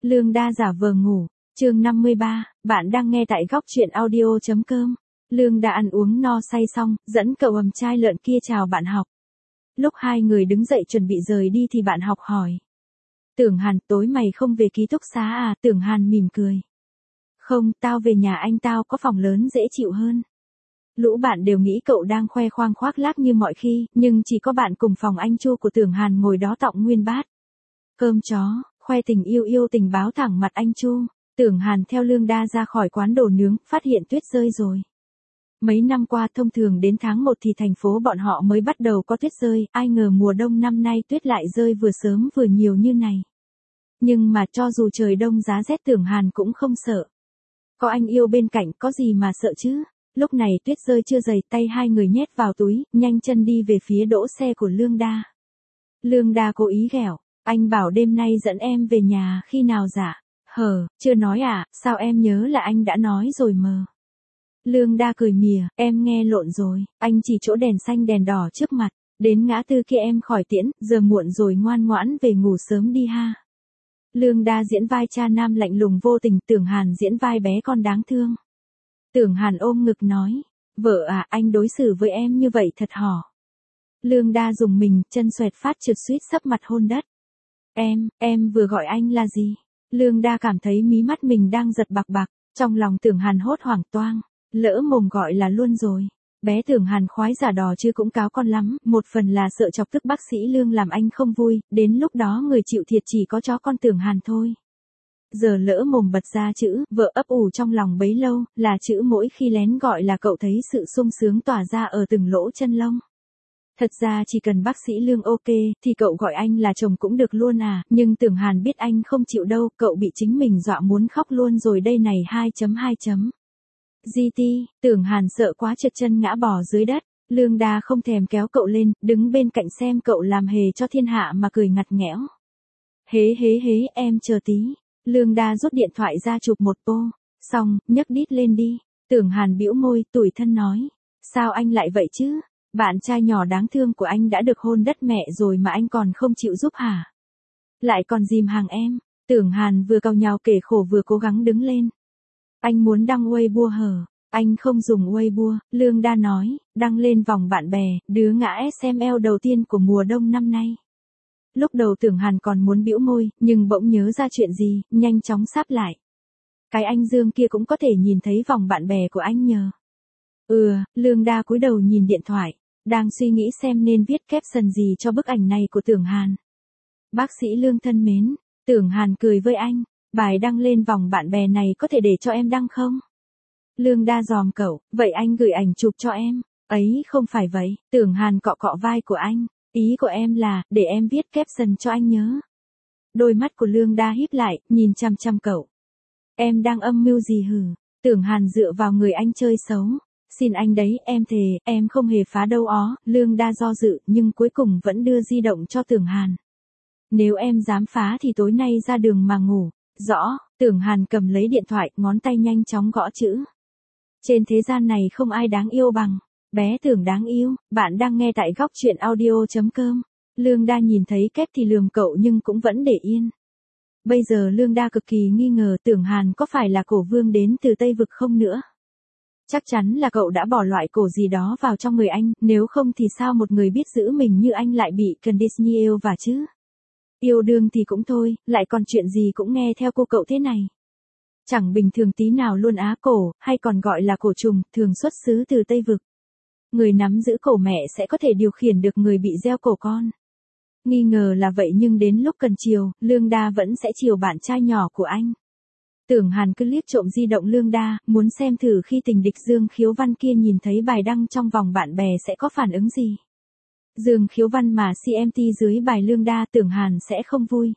Lương Đa giả vờ ngủ. Chương 53, bạn đang nghe tại góc truyện audio.com. Lương Đa ăn uống no say xong, dẫn cậu ầm trai lợn kia chào bạn học. Lúc hai người đứng dậy chuẩn bị rời đi thì bạn học hỏi. Tưởng Hàn, tối mày không về ký túc xá à? Tưởng Hàn mỉm cười. Không, tao về nhà anh, tao có phòng lớn dễ chịu hơn. Lũ bạn đều nghĩ cậu đang khoe khoang khoác lác như mọi khi, nhưng chỉ có bạn cùng phòng anh Chu của Tưởng Hàn ngồi đó tọng nguyên bát cơm chó, khoe tình yêu tình báo thẳng mặt anh Chu. Tưởng Hàn theo Lương Đa ra khỏi quán đồ nướng, phát hiện tuyết rơi rồi. Mấy năm qua thông thường đến tháng 1 thì thành phố bọn họ mới bắt đầu có tuyết rơi, ai ngờ mùa đông năm nay tuyết lại rơi vừa sớm vừa nhiều như này. Nhưng mà cho dù trời đông giá rét Tưởng Hàn cũng không sợ. Có anh yêu bên cạnh có gì mà sợ chứ. Lúc này tuyết rơi chưa dày, tay hai người nhét vào túi, nhanh chân đi về phía đỗ xe của Lương Đa. Lương Đa cố ý ghẹo, anh bảo đêm nay dẫn em về nhà khi nào dạ? Chưa nói à, sao em nhớ là anh đã nói rồi mờ. Lương Đa cười mỉa, em nghe lộn rồi, anh chỉ chỗ đèn xanh đèn đỏ trước mặt, đến ngã tư kia em khỏi tiễn, giờ muộn rồi ngoan ngoãn về ngủ sớm đi ha. Lương Đa diễn vai cha nam lạnh lùng vô tình, Tưởng Hàn diễn vai bé con đáng thương. Tưởng Hàn ôm ngực nói, vợ à, anh đối xử với em như vậy thật hỏ. Lương Đa dùng mình, chân xoẹt phát trượt suýt sấp mặt hôn đất. Em vừa gọi anh là gì? Lương Đa cảm thấy mí mắt mình đang giật bạc bạc, trong lòng Tưởng Hàn hốt hoảng toang, lỡ mồm gọi là luôn rồi. Bé Tưởng Hàn khoái giả đò chứ cũng cáo con lắm, một phần là sợ chọc tức bác sĩ Lương làm anh không vui, đến lúc đó người chịu thiệt chỉ có chó con Tưởng Hàn thôi. Giờ lỡ mồm bật ra chữ, vợ ấp ủ trong lòng bấy lâu, là chữ mỗi khi lén gọi là cậu thấy sự sung sướng tỏa ra ở từng lỗ chân lông. Thật ra chỉ cần bác sĩ Lương ok, thì cậu gọi anh là chồng cũng được luôn à, nhưng Tưởng Hàn biết anh không chịu đâu, cậu bị chính mình dọa muốn khóc luôn rồi đây này 2.2. GT, Tưởng Hàn sợ quá trượt chân ngã bò dưới đất, Lương Đa không thèm kéo cậu lên, đứng bên cạnh xem cậu làm hề cho thiên hạ mà cười ngặt nghẽo. Hế em chờ tí. Lương Đa rút điện thoại ra chụp một pô, xong, nhấc đít lên đi. Tưởng Hàn bĩu môi, tủi thân nói, sao anh lại vậy chứ? Bạn trai nhỏ đáng thương của anh đã được hôn đất mẹ rồi mà anh còn không chịu giúp hả? Lại còn dìm hàng em. Tưởng Hàn vừa cau nhàu kể khổ vừa cố gắng đứng lên. Anh muốn đăng Weibo hở? Anh không dùng Weibo, Lương Đa nói, đăng lên vòng bạn bè, đứa ngã SML đầu tiên của mùa đông năm nay. Lúc đầu Tưởng Hàn còn muốn bĩu môi, nhưng bỗng nhớ ra chuyện gì, nhanh chóng sáp lại. Cái anh Dương kia cũng có thể nhìn thấy vòng bạn bè của anh nhờ. Lương Đa cúi đầu nhìn điện thoại, đang suy nghĩ xem nên viết caption gì cho bức ảnh này của Tưởng Hàn. Bác sĩ Lương thân mến, Tưởng Hàn cười với anh, bài đăng lên vòng bạn bè này có thể để cho em đăng không? Lương Đa giòm cậu, vậy anh gửi ảnh chụp cho em. Ấy không phải vậy, Tưởng Hàn cọ cọ vai của anh. Ý của em là, để em viết caption cho anh nhớ. Đôi mắt của Lương Đa híp lại, nhìn chăm chăm cậu. Em đang âm mưu gì hử? Tưởng Hàn dựa vào người anh chơi xấu. Xin anh đấy, em thề, em không hề phá đâu ó. Lương Đa do dự, nhưng cuối cùng vẫn đưa di động cho Tưởng Hàn. Nếu em dám phá thì tối nay ra đường mà ngủ. Rõ, Tưởng Hàn cầm lấy điện thoại, ngón tay nhanh chóng gõ chữ. Trên thế gian này không ai đáng yêu bằng bé Tưởng đáng yêu, bạn đang nghe tại góc truyện audio.com. Lương Đa nhìn thấy kép thì lườm cậu nhưng cũng vẫn để yên. Bây giờ Lương Đa cực kỳ nghi ngờ Tưởng Hàn có phải là cổ vương đến từ Tây Vực không nữa. Chắc chắn là cậu đã bỏ loại cổ gì đó vào trong người anh, nếu không thì sao một người biết giữ mình như anh lại bị condition yêu và chứ. Yêu đương thì cũng thôi, lại còn chuyện gì cũng nghe theo cô cậu thế này. Chẳng bình thường tí nào luôn á, cổ, hay còn gọi là cổ trùng, thường xuất xứ từ Tây Vực. Người nắm giữ cổ mẹ sẽ có thể điều khiển được người bị gieo cổ con. Nghi ngờ là vậy nhưng đến lúc cần chiều, Lương Đa vẫn sẽ chiều bạn trai nhỏ của anh. Tưởng Hàn cứ liếc trộm di động Lương Đa, muốn xem thử khi tình địch Dương Khiếu Văn kia nhìn thấy bài đăng trong vòng bạn bè sẽ có phản ứng gì. Dương Khiếu Văn mà CMT dưới bài Lương Đa Tưởng Hàn sẽ không vui.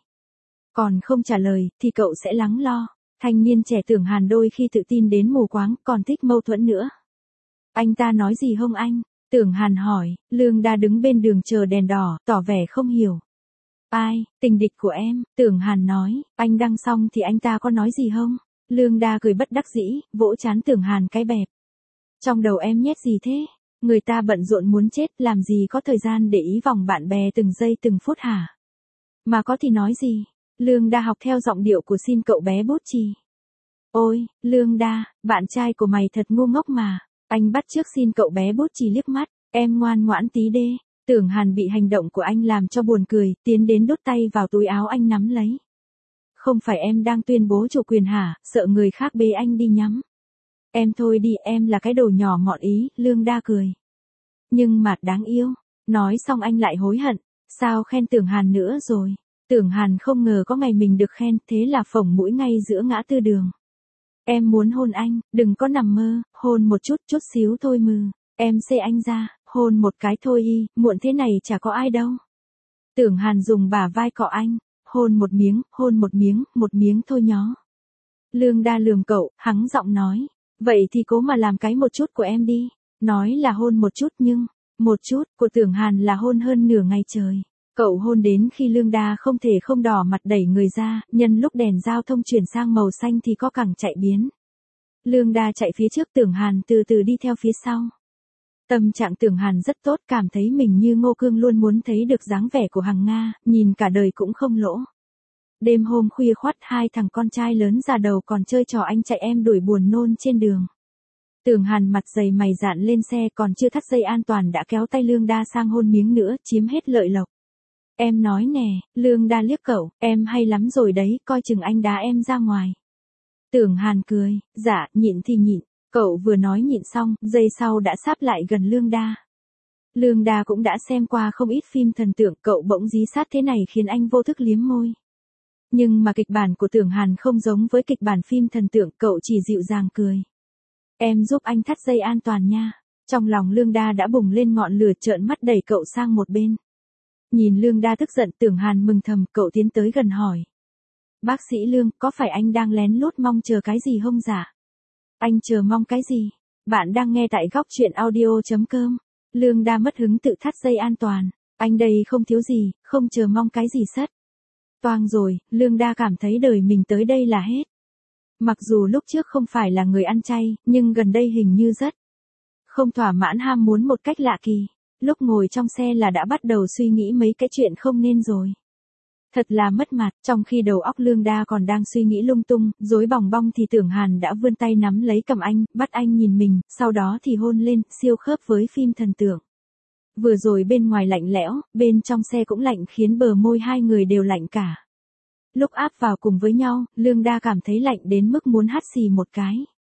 Còn không trả lời, thì cậu sẽ lắng lo. Thanh niên trẻ Tưởng Hàn đôi khi tự tin đến mù quáng, còn thích mâu thuẫn nữa. Anh ta nói gì hông anh? Tưởng Hàn hỏi, Lương Đa đứng bên đường chờ đèn đỏ, tỏ vẻ không hiểu. Ai, tình địch của em, Tưởng Hàn nói, anh đăng xong thì anh ta có nói gì hông? Lương Đa cười bất đắc dĩ, vỗ trán Tưởng Hàn cái bẹp. Trong đầu em nhét gì thế? Người ta bận rộn muốn chết, làm gì có thời gian để ý vòng bạn bè từng giây từng phút hả? Mà có thì nói gì? Lương Đa học theo giọng điệu của xin cậu bé bút chì. Ôi, Lương Đa, bạn trai của mày thật ngu ngốc mà. Anh bắt chước xin cậu bé bút chì liếc mắt, em ngoan ngoãn tí đê. Tưởng Hàn bị hành động của anh làm cho buồn cười, tiến đến đút tay vào túi áo anh nắm lấy. Không phải em đang tuyên bố chủ quyền hả, sợ người khác bế anh đi nhắm. Em thôi đi, em là cái đồ nhỏ mọn ý, Lương Đa cười. Nhưng mà đáng yêu. Nói xong anh lại hối hận, sao khen Tưởng Hàn nữa rồi. Tưởng Hàn không ngờ có ngày mình được khen, thế là phồng mũi ngay giữa ngã tư đường. Em muốn hôn anh, đừng có nằm mơ, hôn một chút xíu thôi mừ. Em xê anh ra, hôn một cái thôi y, muộn thế này chả có ai đâu. Tưởng Hàn dùng bả vai cọ anh, hôn một miếng thôi nhó. Lương Đa lườm cậu, hắng giọng nói, vậy thì cố mà làm cái một chút của em đi. Nói là hôn một chút nhưng, một chút của Tưởng Hàn là hôn hơn nửa ngày trời. Cậu hôn đến khi Lương Đa không thể không đỏ mặt đẩy người ra, nhân lúc đèn giao thông chuyển sang màu xanh thì có cẳng chạy biến. Lương Đa chạy phía trước, Tưởng Hàn từ từ đi theo phía sau. Tâm trạng Tưởng Hàn rất tốt, cảm thấy mình như Ngô Cương luôn muốn thấy được dáng vẻ của Hằng Nga, nhìn cả đời cũng không lỗ. Đêm hôm khuya khoắt, hai thằng con trai lớn già đầu còn chơi trò anh chạy em đuổi buồn nôn trên đường. Tưởng Hàn mặt dày mày dạn lên xe, còn chưa thắt dây an toàn đã kéo tay Lương Đa sang hôn miếng nữa, chiếm hết lợi lộc. Em nói nè, Lương Đa liếc cậu, em hay lắm rồi đấy, coi chừng anh đá em ra ngoài. Tưởng Hàn cười, dạ, nhịn thì nhịn. Cậu vừa nói nhịn xong, giây sau đã sáp lại gần Lương Đa. Lương Đa cũng đã xem qua không ít phim thần tượng, cậu bỗng dí sát thế này khiến anh vô thức liếm môi. Nhưng mà kịch bản của Tưởng Hàn không giống với kịch bản phim thần tượng, cậu chỉ dịu dàng cười. Em giúp anh thắt dây an toàn nha. Trong lòng Lương Đa đã bùng lên ngọn lửa, trợn mắt đẩy cậu sang một bên. Nhìn Lương Đa tức giận, Tưởng Hàn mừng thầm, cậu tiến tới gần hỏi. Bác sĩ Lương, có phải anh đang lén lút mong chờ cái gì không dạ? Anh chờ mong cái gì? Bạn đang nghe tại góc truyện audio.com. Lương Đa mất hứng tự thắt dây an toàn. Anh đây không thiếu gì, không chờ mong cái gì sất. Toang rồi, Lương Đa cảm thấy đời mình tới đây là hết. Mặc dù lúc trước không phải là người ăn chay, nhưng gần đây hình như rất không thỏa mãn ham muốn một cách lạ kỳ. Lúc ngồi trong xe là đã bắt đầu suy nghĩ mấy cái chuyện không nên rồi. Thật là mất mặt, trong khi đầu óc Lương Đa còn đang suy nghĩ lung tung, rối bòng bong thì Tưởng Hàn đã vươn tay nắm lấy cằm anh, bắt anh nhìn mình, sau đó thì hôn lên, siêu khớp với phim thần tượng. Vừa rồi bên ngoài lạnh lẽo, bên trong xe cũng lạnh khiến bờ môi hai người đều lạnh cả. Lúc áp vào cùng với nhau, Lương Đa cảm thấy lạnh đến mức muốn hắt xì một cái.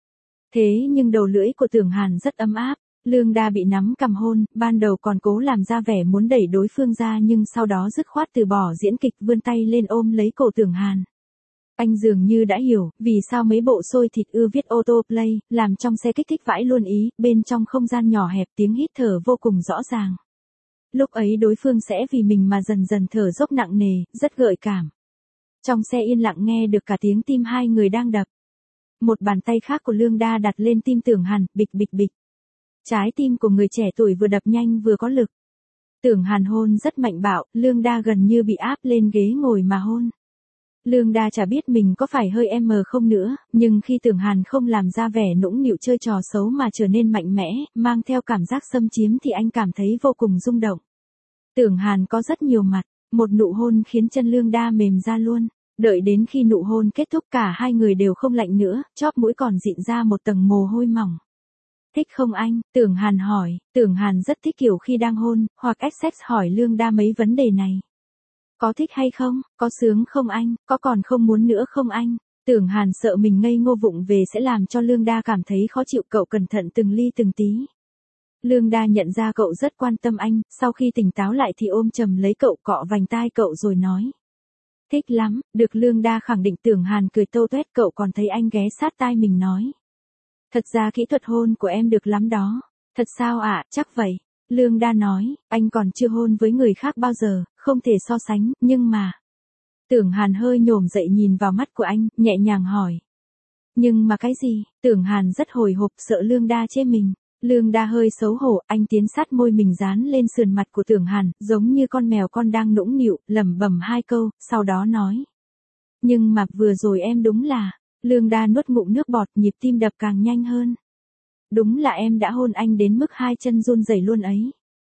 Thế nhưng đầu lưỡi của Tưởng Hàn rất ấm áp. Lương Đa bị nắm cằm hôn, ban đầu còn cố làm ra vẻ muốn đẩy đối phương ra nhưng sau đó dứt khoát từ bỏ diễn kịch, vươn tay lên ôm lấy cổ Tưởng Hàn. Anh dường như đã hiểu, vì sao mấy bộ xôi thịt ưa viết autoplay, làm trong xe kích thích vãi luôn ý, bên trong không gian nhỏ hẹp tiếng hít thở vô cùng rõ ràng. Lúc ấy đối phương sẽ vì mình mà dần dần thở dốc nặng nề, rất gợi cảm. Trong xe yên lặng nghe được cả tiếng tim hai người đang đập. Một bàn tay khác của Lương Đa đặt lên tim Tưởng Hàn, bịch bịch bịch. Trái tim của người trẻ tuổi vừa đập nhanh vừa có lực. Tưởng Hàn hôn rất mạnh bạo, Lương Đa gần như bị áp lên ghế ngồi mà hôn. Lương Đa chả biết mình có phải hơi không nữa, nhưng khi Tưởng Hàn không làm ra vẻ nũng nịu chơi trò xấu mà trở nên mạnh mẽ, mang theo cảm giác xâm chiếm thì anh cảm thấy vô cùng rung động. Tưởng Hàn có rất nhiều mặt, một nụ hôn khiến chân Lương Đa mềm ra luôn. Đợi đến khi nụ hôn kết thúc cả hai người đều không lạnh nữa, chóp mũi còn dịn ra một tầng mồ hôi mỏng. Thích không anh? Tưởng Hàn hỏi, Tưởng Hàn rất thích kiểu khi đang hôn, hoặc XX hỏi Lương Đa mấy vấn đề này. Có thích hay không? Có sướng không anh? Có còn không muốn nữa không anh? Tưởng Hàn sợ mình ngây ngô vụng về sẽ làm cho Lương Đa cảm thấy khó chịu, cậu cẩn thận từng ly từng tí. Lương Đa nhận ra cậu rất quan tâm anh, sau khi tỉnh táo lại thì ôm chầm lấy cậu, cọ vành tai cậu rồi nói. Thích lắm, được. Lương Đa khẳng định. Tưởng Hàn cười tô toét, cậu còn thấy anh ghé sát tai mình nói. Thật ra kỹ thuật hôn của em được lắm đó. Thật sao ạ? Chắc vậy. Lương Đa nói, anh còn chưa hôn với người khác bao giờ, không thể so sánh, nhưng mà. Tưởng Hàn hơi nhổm dậy nhìn vào mắt của anh, nhẹ nhàng hỏi. Nhưng mà cái gì? Tưởng Hàn rất hồi hộp, sợ Lương Đa chê mình. Lương Đa hơi xấu hổ, anh tiến sát môi mình dán lên sườn mặt của Tưởng Hàn, giống như con mèo con đang nũng nịu, lẩm bẩm hai câu, sau đó nói. Nhưng mà vừa rồi em đúng là. Lương Đa nuốt ngụm nước bọt, nhịp tim đập càng nhanh hơn. Đúng là em đã hôn anh đến mức hai chân run rẩy luôn ấy.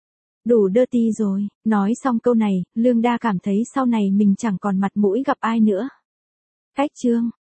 Đủ dirty rồi, nói xong câu này, Lương Đa cảm thấy sau này mình chẳng còn mặt mũi gặp ai nữa. Cách chương